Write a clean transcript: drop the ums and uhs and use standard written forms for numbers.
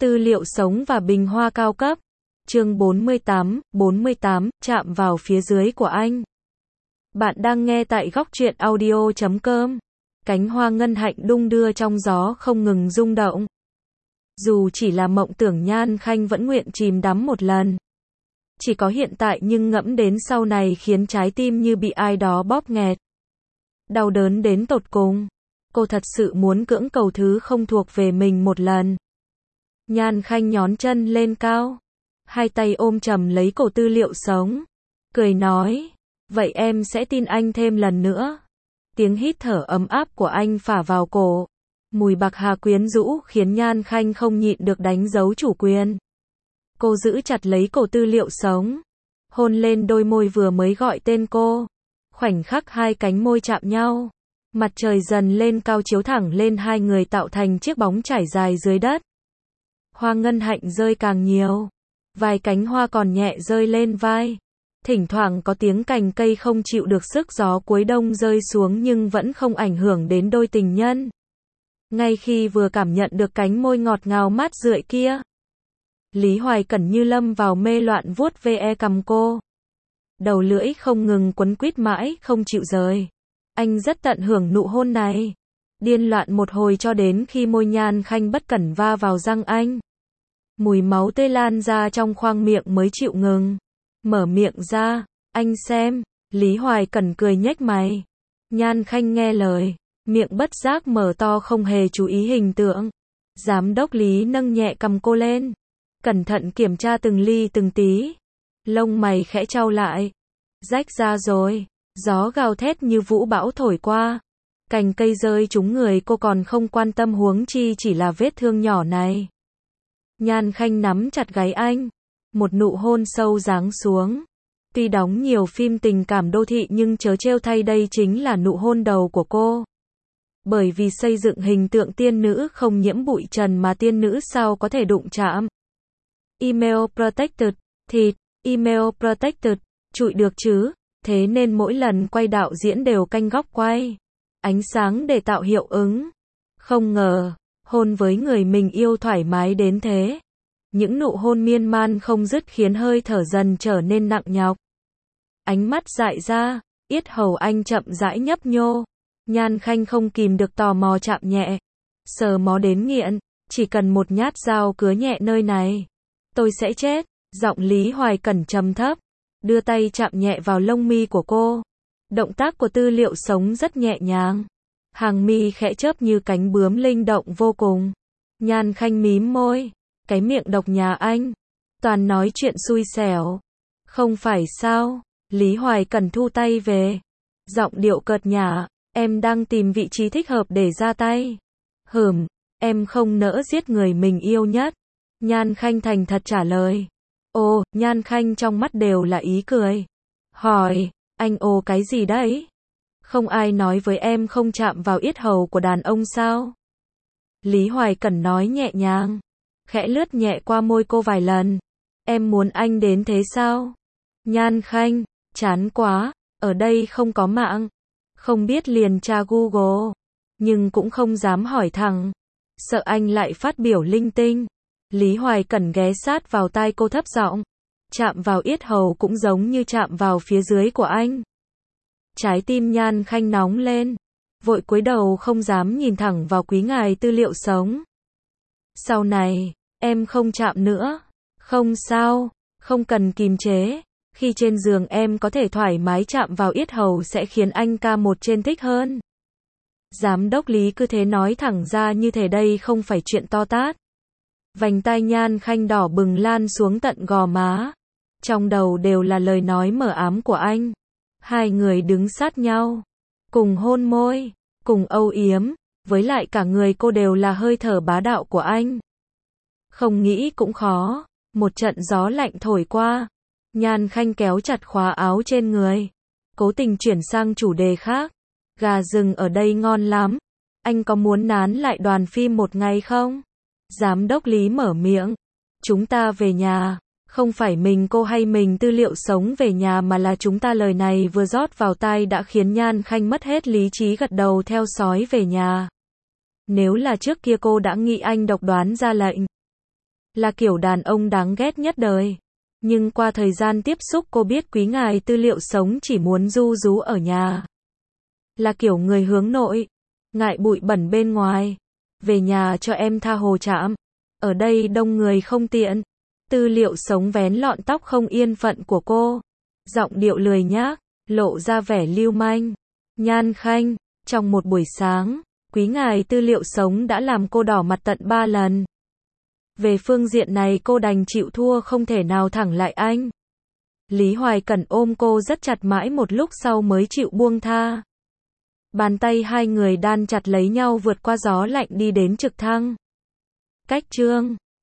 Tư liệu sống và bình hoa cao cấp. Chương 48, chạm vào phía dưới của anh. Bạn đang nghe tại góc truyện audio.com. Cánh hoa ngân hạnh đung đưa trong gió không ngừng rung động. Dù chỉ là mộng tưởng, Nhan Khanh vẫn nguyện chìm đắm một lần. Chỉ có hiện tại nhưng ngẫm đến sau này khiến trái tim như bị ai đó bóp nghẹt. Đau đớn đến tột cùng. Cô thật sự muốn cưỡng cầu thứ không thuộc về mình một lần. Nhan Khanh nhón chân lên cao, hai tay ôm chầm lấy cổ Tư Liệu sống, cười nói, vậy em sẽ tin anh thêm lần nữa. Tiếng hít thở ấm áp của anh phả vào cổ, mùi bạc hà quyến rũ khiến Nhan Khanh không nhịn được đánh dấu chủ quyền. Cô giữ chặt lấy cổ Tư Liệu sống, hôn lên đôi môi vừa mới gọi tên cô. Khoảnh khắc hai cánh môi chạm nhau, mặt trời dần lên cao chiếu thẳng lên hai người tạo thành chiếc bóng trải dài dưới đất. Hoa ngân hạnh rơi càng nhiều, vài cánh hoa còn nhẹ rơi lên vai. Thỉnh thoảng có tiếng cành cây không chịu được sức gió cuối đông rơi xuống nhưng vẫn không ảnh hưởng đến đôi tình nhân. Ngay khi vừa cảm nhận được cánh môi ngọt ngào mát rượi kia, Lý Hoài Cẩn như lâm vào mê loạn vuốt ve cằm cô. Đầu lưỡi không ngừng quấn quýt mãi không chịu rời. Anh rất tận hưởng nụ hôn này. Điên loạn một hồi cho đến khi môi Nhan Khanh bất cẩn va vào răng anh. Mùi máu tươi lan ra trong khoang miệng mới chịu ngừng. Mở miệng ra, anh xem. Lý Hoài Cẩn cười nhếch mày. Nhan Khanh nghe lời, miệng bất giác mở to không hề chú ý hình tượng. Giám đốc Lý nâng nhẹ cầm cô lên, cẩn thận kiểm tra từng ly từng tí. Lông mày khẽ chau lại. Rách ra rồi. Gió gào thét như vũ bão thổi qua. Cành cây rơi trúng người cô còn không quan tâm, huống chi chỉ là vết thương nhỏ này. Nhan Khanh nắm chặt gáy anh, một nụ hôn sâu giáng xuống. Tuy đóng nhiều phim tình cảm đô thị nhưng chớ trêu thay, đây chính là nụ hôn đầu của cô. Bởi vì xây dựng hình tượng tiên nữ không nhiễm bụi trần mà tiên nữ sao có thể đụng chạm. Email protected, thịt, email protected, trụi được chứ. Thế nên mỗi lần quay đạo diễn đều canh góc quay, ánh sáng để tạo hiệu ứng. Không ngờ, hôn với người mình yêu thoải mái đến thế. Những nụ hôn miên man không dứt khiến hơi thở dần trở nên nặng nhọc. Ánh mắt dại ra, yết hầu anh chậm rãi nhấp nhô. Nhan Khanh không kìm được tò mò chạm nhẹ. Sờ mó đến nghiện, chỉ cần một nhát dao cứa nhẹ nơi này, tôi sẽ chết. Giọng Lý Hoài Cẩn trầm thấp, đưa tay chạm nhẹ vào lông mi của cô. Động tác của Tư Liệu sống rất nhẹ nhàng. Hàng mi khẽ chớp như cánh bướm linh động vô cùng. Nhan Khanh mím môi. Cái miệng độc nhà anh, toàn nói chuyện xui xẻo. Không phải sao? Lý Hoài Cẩn thu tay về. Giọng điệu cợt nhả. Em đang tìm vị trí thích hợp để ra tay. Em không nỡ giết người mình yêu nhất. Nhan Khanh thành thật trả lời. Ồ, Nhan Khanh trong mắt đều là ý cười. Hỏi, anh ồ cái gì đấy? Không ai nói với em không chạm vào yết hầu của đàn ông sao? Lý Hoài Cẩn nói nhẹ nhàng, khẽ lướt nhẹ qua môi cô vài lần. Em muốn anh đến thế sao? Nhan Khanh, chán quá, ở đây không có mạng. Không biết liền tra Google, nhưng cũng không dám hỏi thẳng. Sợ anh lại phát biểu linh tinh. Lý Hoài Cẩn ghé sát vào tai cô thấp giọng. Chạm vào yết hầu cũng giống như chạm vào phía dưới của anh. Trái tim Nhan Khanh nóng lên, vội cúi đầu không dám nhìn thẳng vào quý ngài Tư Liệu sống. Sau này, em không chạm nữa. Không sao, không cần kìm chế. Khi trên giường em có thể thoải mái chạm vào yết hầu sẽ khiến anh ca một trên thích hơn. Giám đốc Lý cứ thế nói thẳng ra như thế, đây không phải chuyện to tát. Vành tai Nhan Khanh đỏ bừng lan xuống tận gò má. Trong đầu đều là lời nói mờ ám của anh. Hai người đứng sát nhau, cùng hôn môi, cùng âu yếm, với lại cả người cô đều là hơi thở bá đạo của anh. Không nghĩ cũng khó. Một trận gió lạnh thổi qua. Nhan Khanh kéo chặt khóa áo trên người, cố tình chuyển sang chủ đề khác. Gà rừng ở đây ngon lắm. Anh có muốn nán lại đoàn phim một ngày không? Giám đốc Lý mở miệng. Chúng ta về nhà. Không phải mình cô hay mình Tư Liệu sống về nhà mà là chúng ta. Lời này vừa rót vào tai đã khiến Nhan Khanh mất hết lý trí, gật đầu theo sói về nhà. Nếu là trước kia cô đã nghĩ anh độc đoán ra lệnh. là kiểu đàn ông đáng ghét nhất đời. Nhưng qua thời gian tiếp xúc cô biết quý ngài tư liệu sống chỉ muốn ru rú ở nhà. Là kiểu người hướng nội, ngại bụi bẩn bên ngoài. Về nhà cho em tha hồ chạm. Ở đây đông người không tiện. Tư liệu sống vén lọn tóc không yên phận của cô. Giọng điệu lười nhác, lộ ra vẻ lưu manh. Nhan khanh, trong một buổi sáng, quý ngài tư liệu sống đã làm cô đỏ mặt tận 3 lần. Về phương diện này cô đành chịu thua không thể nào thẳng lại anh. Lý Hoài Cẩn ôm cô rất chặt mãi một lúc sau mới chịu buông tha. Bàn tay hai người đan chặt lấy nhau vượt qua gió lạnh đi đến trực thăng. Cách chương